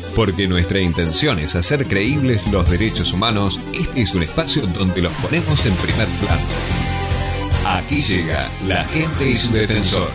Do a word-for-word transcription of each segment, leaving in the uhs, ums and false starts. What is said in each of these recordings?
Porque nuestra intención es hacer creíbles los derechos humanos, este es un espacio donde los ponemos en primer plano. Aquí llega La Gente y su Defensor.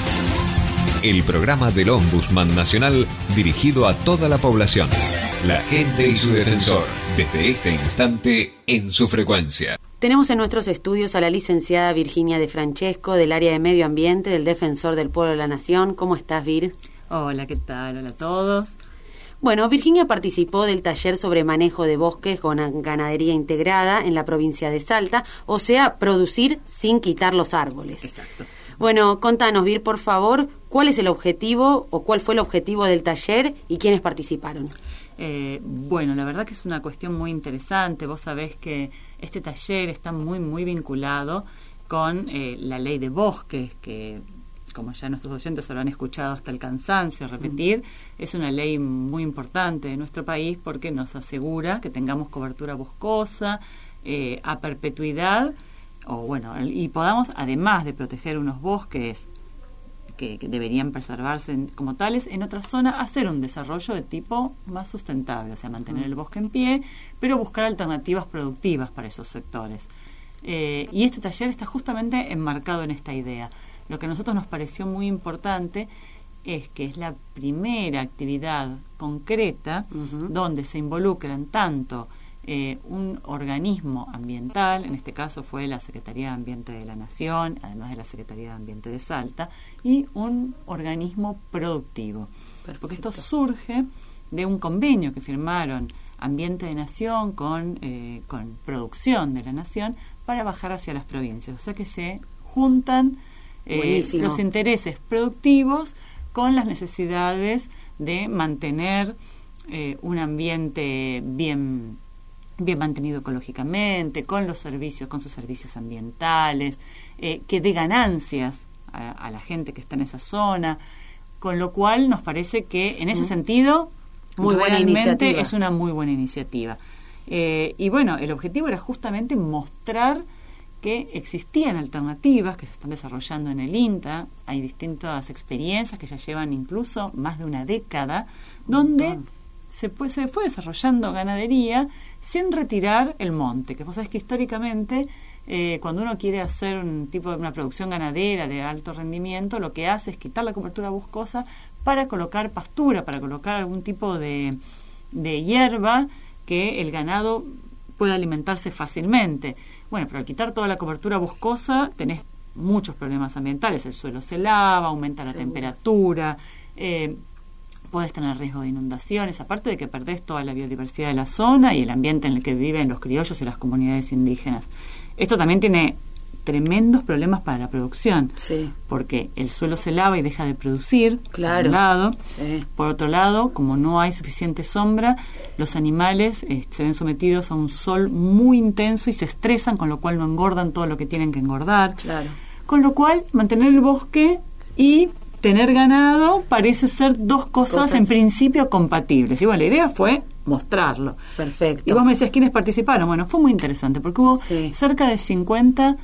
El programa del Ombudsman Nacional dirigido a toda la población. La Gente y su Defensor, desde este instante en su frecuencia. Tenemos en nuestros estudios a la licenciada Virginia De Francesco, del área de Medio Ambiente, del Defensor del Pueblo de la Nación. ¿Cómo estás, Vir? Hola, ¿qué tal? Hola a todos. Bueno, Virginia participó del taller sobre manejo de bosques con ganadería integrada en la provincia de Salta, o sea, producir sin quitar los árboles. Exacto. Bueno, contanos, Vir, por favor, ¿cuál es el objetivo o cuál fue el objetivo del taller y quiénes participaron? Eh, bueno, la verdad que es una cuestión muy interesante. Vos sabés que este taller está muy, muy vinculado con eh, la ley de bosques, que, como ya nuestros oyentes habrán escuchado hasta el cansancio repetir, mm. es una ley muy importante de nuestro país porque nos asegura que tengamos cobertura boscosa eh, a perpetuidad, o bueno, y podamos, además de proteger unos bosques que, que deberían preservarse en, como tales, en otra zona hacer un desarrollo de tipo más sustentable, o sea, mantener el bosque en pie, pero buscar alternativas productivas para esos sectores. Eh, y este taller está justamente enmarcado en esta idea. Lo que a nosotros nos pareció muy importante es que es la primera actividad concreta uh-huh. donde se involucran tanto eh, un organismo ambiental, en este caso fue la Secretaría de Ambiente de la Nación, además de la Secretaría de Ambiente de Salta, y un organismo productivo. Perfecto. Porque esto surge de un convenio que firmaron Ambiente de Nación con, eh, con Producción de la Nación para bajar hacia las provincias. O sea que se juntan eh, los intereses productivos con las necesidades de mantener eh, un ambiente bien, bien mantenido ecológicamente, con los servicios, con sus servicios ambientales, eh, que dé ganancias a, a la gente que está en esa zona, con lo cual nos parece que en ese mm. sentido muy buena iniciativa. Es una muy buena iniciativa. Eh, y bueno, el objetivo era justamente mostrar que existían alternativas que se están desarrollando en el INTA. Hay distintas experiencias que ya llevan incluso más de una década, donde se, puede, se fue desarrollando ganadería sin retirar el monte, que vos sabés que históricamente eh, cuando uno quiere hacer un tipo de una producción ganadera de alto rendimiento, lo que hace es quitar la cobertura boscosa para colocar pastura, para colocar algún tipo de, de hierba que el ganado pueda alimentarse fácilmente. Bueno, pero al quitar toda la cobertura boscosa tenés muchos problemas ambientales. El suelo se lava, aumenta la Seguro. temperatura, eh, podés tener riesgo de inundaciones, aparte de que perdés toda la biodiversidad de la zona y el ambiente en el que viven los criollos y las comunidades indígenas. Esto también tiene tremendos problemas para la producción, sí. porque el suelo se lava y deja de producir, claro. por un lado. Sí. Por otro lado, como no hay suficiente sombra, los animales eh, se ven sometidos a un sol muy intenso y se estresan, con lo cual no engordan todo lo que tienen que engordar. Claro. Con lo cual, mantener el bosque y tener ganado parece ser dos cosas, cosas en principio compatibles. Y bueno, la idea fue mostrarlo. Perfecto. Y vos me decías, ¿quiénes participaron? Bueno, fue muy interesante, porque hubo sí. cerca de cincuenta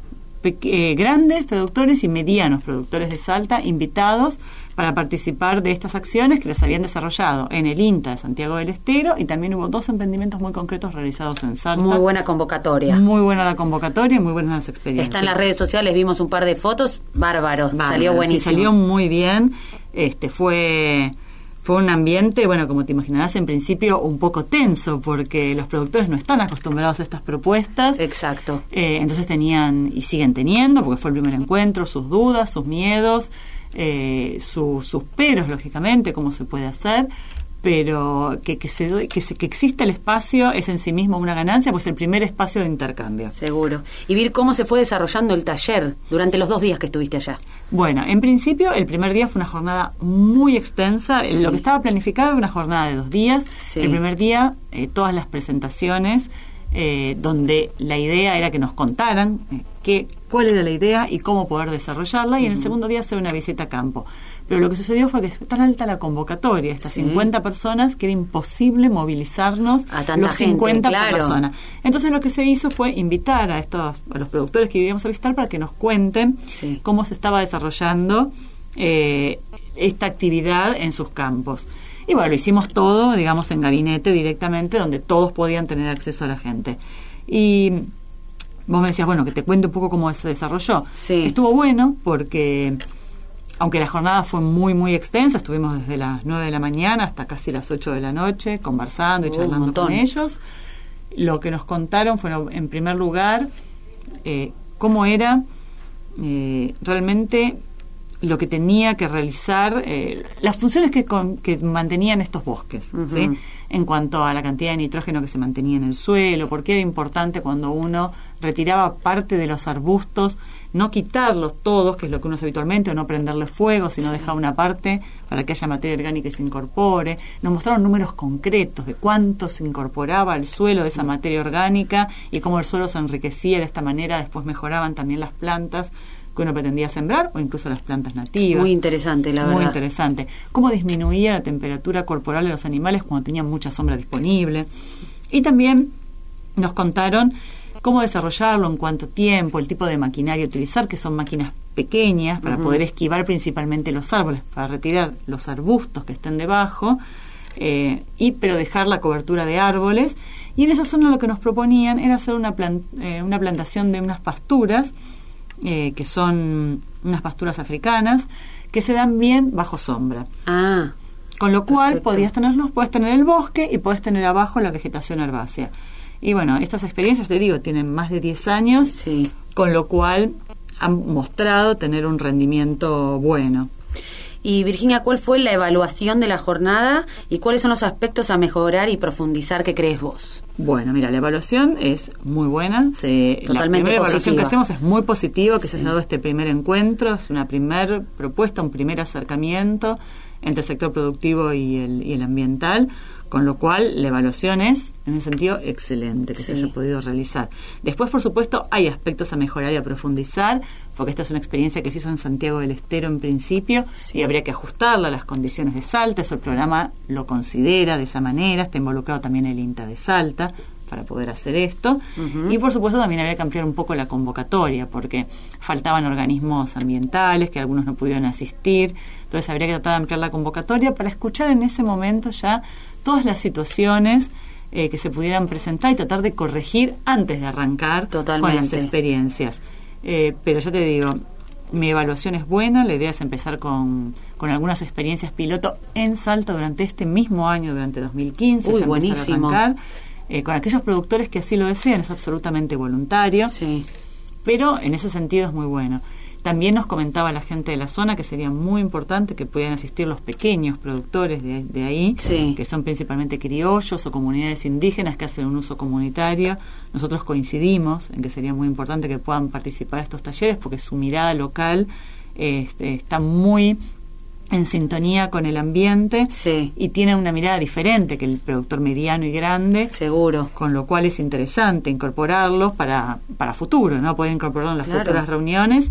Eh, grandes productores y medianos productores de Salta invitados para participar de estas acciones que las habían desarrollado en el INTA de Santiago del Estero, y también hubo dos emprendimientos muy concretos realizados en Salta. Muy buena convocatoria. Muy buena la convocatoria y muy buenas las experiencias. Está en las redes sociales, vimos un par de fotos, bárbaro, Bárbaro, salió buenísimo. Sí, salió muy bien, este fue... Fue un ambiente, bueno, como te imaginarás, en principio un poco tenso, porque los productores no están acostumbrados a estas propuestas. Exacto. Eh, entonces tenían, y siguen teniendo, porque fue el primer encuentro, sus dudas, sus miedos, eh, su, sus peros, lógicamente, cómo se puede hacer, pero que, que, se, que, se, que exista el espacio es en sí mismo una ganancia, pues el primer espacio de intercambio. Seguro. Y ver cómo se fue desarrollando el taller durante los dos días que estuviste allá. Bueno, en principio el primer día fue una jornada muy extensa. Sí. Lo que estaba planificado era una jornada de dos días. Sí. El primer día, eh, todas las presentaciones, eh, donde la idea era que nos contaran eh, qué, cuál era la idea y cómo poder desarrollarla, y uh-huh. en el segundo día hacer una visita a campo. Pero lo que sucedió fue que fue tan alta la convocatoria, estas sí. cincuenta personas, que era imposible movilizarnos a tanta los cincuenta gente, claro. personas. Entonces lo que se hizo fue invitar a estos a los productores que íbamos a visitar para que nos cuenten sí. cómo se estaba desarrollando eh, esta actividad en sus campos. Y bueno, lo hicimos todo, digamos, en gabinete directamente, donde todos podían tener acceso a la gente. Y vos me decías, bueno, que te cuente un poco cómo se desarrolló. Sí. Estuvo bueno porque, aunque la jornada fue muy, muy extensa, estuvimos desde las nueve de la mañana hasta casi las ocho de la noche, conversando y uh, charlando con ellos. Lo que nos contaron fue, en primer lugar, eh, cómo era eh, realmente lo que tenía que realizar, eh, las funciones que, con, que mantenían estos bosques, uh-huh. ¿sí? En cuanto a la cantidad de nitrógeno que se mantenía en el suelo, porque era importante cuando uno retiraba parte de los arbustos, no quitarlos todos, que es lo que uno hace habitualmente, o no prenderle fuego, sino sí. dejar una parte para que haya materia orgánica y se incorpore. Nos mostraron números concretos de cuánto se incorporaba al suelo de esa materia orgánica y cómo el suelo se enriquecía de esta manera. Después mejoraban también las plantas que uno pretendía sembrar, o incluso las plantas nativas. Muy interesante, la verdad. Muy interesante. Cómo disminuía la temperatura corporal de los animales cuando tenían mucha sombra disponible. Y también nos contaron cómo desarrollarlo, en cuánto tiempo, el tipo de maquinaria utilizar, que son máquinas pequeñas para uh-huh. poder esquivar principalmente los árboles, para retirar los arbustos que estén debajo, eh, y pero dejar la cobertura de árboles. Y en esa zona lo que nos proponían era hacer una, plan, eh, una plantación de unas pasturas, Eh, que son unas pasturas africanas que se dan bien bajo sombra. Ah, con lo cual perfecto. podías tenerlos, puedes tener el bosque y puedes tener abajo la vegetación herbácea. Y bueno, estas experiencias, te digo, tienen más de diez años, sí. con lo cual han mostrado tener un rendimiento bueno. Y Virginia, ¿cuál fue la evaluación de la jornada y cuáles son los aspectos a mejorar y profundizar que crees vos? Bueno, mira, la evaluación es muy buena. Se, Totalmente la primera positiva. evaluación que hacemos es muy positiva, que sí. se ha dado este primer encuentro, es una primera propuesta, un primer acercamiento entre el sector productivo y el, y el ambiental, con lo cual la evaluación es, en ese sentido, excelente que sí. se haya podido realizar. Después, por supuesto, hay aspectos a mejorar y a profundizar, porque esta es una experiencia que se hizo en Santiago del Estero en principio, sí. y habría que ajustarla a las condiciones de Salta. Eso el programa lo considera de esa manera. Está involucrado también el INTA de Salta para poder hacer esto. Uh-huh. Y, por supuesto, también habría que ampliar un poco la convocatoria, porque faltaban organismos ambientales que algunos no pudieron asistir. Entonces, habría que tratar de ampliar la convocatoria para escuchar en ese momento ya todas las situaciones eh, que se pudieran presentar y tratar de corregir antes de arrancar Totalmente. con las experiencias. Eh, pero ya te digo, mi evaluación es buena, la idea es empezar con, con algunas experiencias piloto en Salta durante este mismo año, durante dos mil quince. Uy, ya buenísimo. A arrancar, eh, con aquellos productores que así lo desean, es absolutamente voluntario, sí. pero en ese sentido es muy bueno. También nos comentaba la gente de la zona que sería muy importante que pudieran asistir los pequeños productores de, de ahí, sí. que son principalmente criollos o comunidades indígenas que hacen un uso comunitario. Nosotros coincidimos en que sería muy importante que puedan participar de estos talleres porque su mirada local eh, está muy en sintonía con el ambiente, sí. y tienen una mirada diferente que el productor mediano y grande. Seguro. Con lo cual es interesante incorporarlos para, para futuro, ¿no? Poder incorporarlos en las claro. futuras reuniones.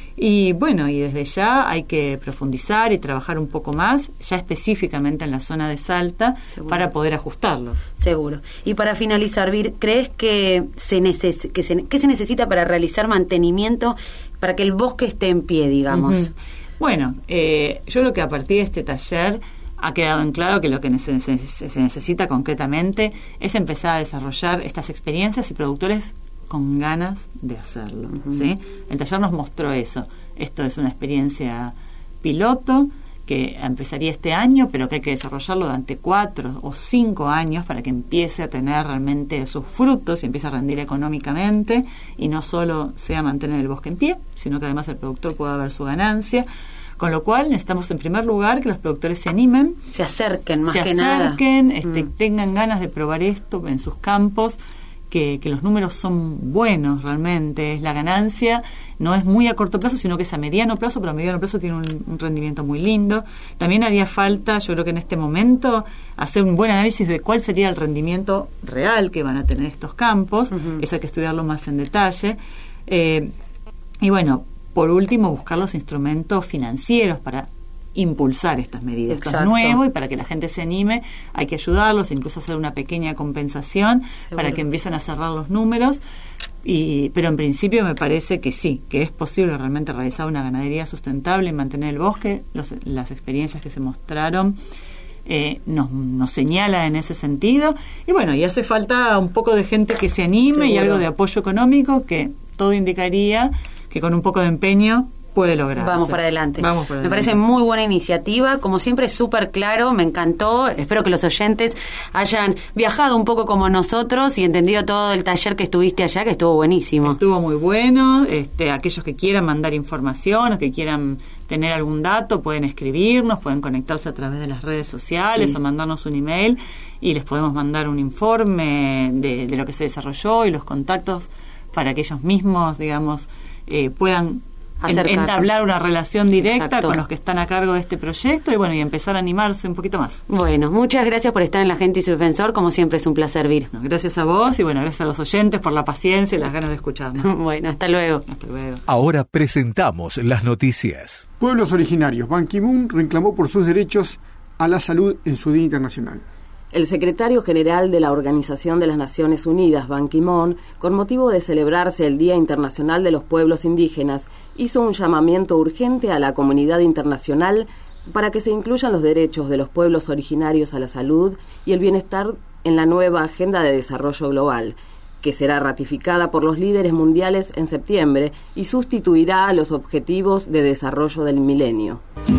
Y bueno, y desde ya hay que profundizar y trabajar un poco más, ya específicamente en la zona de Salta, seguro. Para poder ajustarlo. Seguro. Y para finalizar, Vir, ¿crees que se, neces- que, se, que se necesita para realizar mantenimiento para que el bosque esté en pie, digamos? Uh-huh. Bueno, eh, yo creo que a partir de este taller ha quedado en claro que lo que se, se, se necesita concretamente es empezar a desarrollar estas experiencias y productores con ganas de hacerlo, uh-huh. ¿sí? El taller nos mostró eso. Esto es una experiencia piloto que empezaría este año, pero que hay que desarrollarlo durante cuatro o cinco años para que empiece a tener realmente sus frutos y empiece a rendir económicamente y no solo sea mantener el bosque en pie, sino que además el productor pueda ver su ganancia. Con lo cual necesitamos en primer lugar que los productores se animen, se acerquen más se que nada, se acerquen, este, mm. tengan ganas de probar esto en sus campos. Que, que los números son buenos realmente, la ganancia no es muy a corto plazo, sino que es a mediano plazo, pero a mediano plazo tiene un, un rendimiento muy lindo. También haría falta, yo creo que en este momento, hacer un buen análisis de cuál sería el rendimiento real que van a tener estos campos, uh-huh. eso hay que estudiarlo más en detalle. Eh, y bueno, por último, buscar los instrumentos financieros para impulsar estas medidas. Exacto. Esto es nuevo y para que la gente se anime hay que ayudarlos, incluso hacer una pequeña compensación. Seguro. Para que empiecen a cerrar los números Y, pero en principio me parece que sí, que es posible realmente realizar una ganadería sustentable y mantener el bosque. Los, las experiencias que se mostraron eh, nos, nos señala en ese sentido. Y bueno, y hace falta un poco de gente que se anime. Seguro. Y algo de apoyo económico, que todo indicaría que con un poco de empeño puede lograrse. Vamos para adelante. Vamos para me adelante. parece muy buena iniciativa, como siempre súper claro, me encantó. Espero que los oyentes hayan viajado un poco como nosotros y entendido todo el taller que estuviste allá, que estuvo buenísimo. Estuvo muy bueno. Este, aquellos que quieran mandar información o que quieran tener algún dato pueden escribirnos, pueden conectarse a través de las redes sociales, sí, o mandarnos un email y les podemos mandar un informe de, de lo que se desarrolló y los contactos para que ellos mismos, digamos, eh, puedan En, entablar una relación directa. Exacto. Con los que están a cargo de este proyecto y bueno, y empezar a animarse un poquito más. Bueno, muchas gracias por estar en La Gente y su Defensor, como siempre es un placer servir. No, gracias a vos y bueno, gracias a los oyentes por la paciencia y las ganas de escucharnos. Bueno, hasta luego. Hasta luego. Ahora presentamos las noticias. Pueblos originarios. Ban Ki-moon reclamó por sus derechos a la salud en su Día Internacional. El secretario general de la Organización de las Naciones Unidas, Ban Ki-moon, con motivo de celebrarse el Día Internacional de los Pueblos Indígenas, hizo un llamamiento urgente a la comunidad internacional para que se incluyan los derechos de los pueblos originarios a la salud y el bienestar en la nueva Agenda de Desarrollo Global, que será ratificada por los líderes mundiales en septiembre y sustituirá a los Objetivos de Desarrollo del Milenio.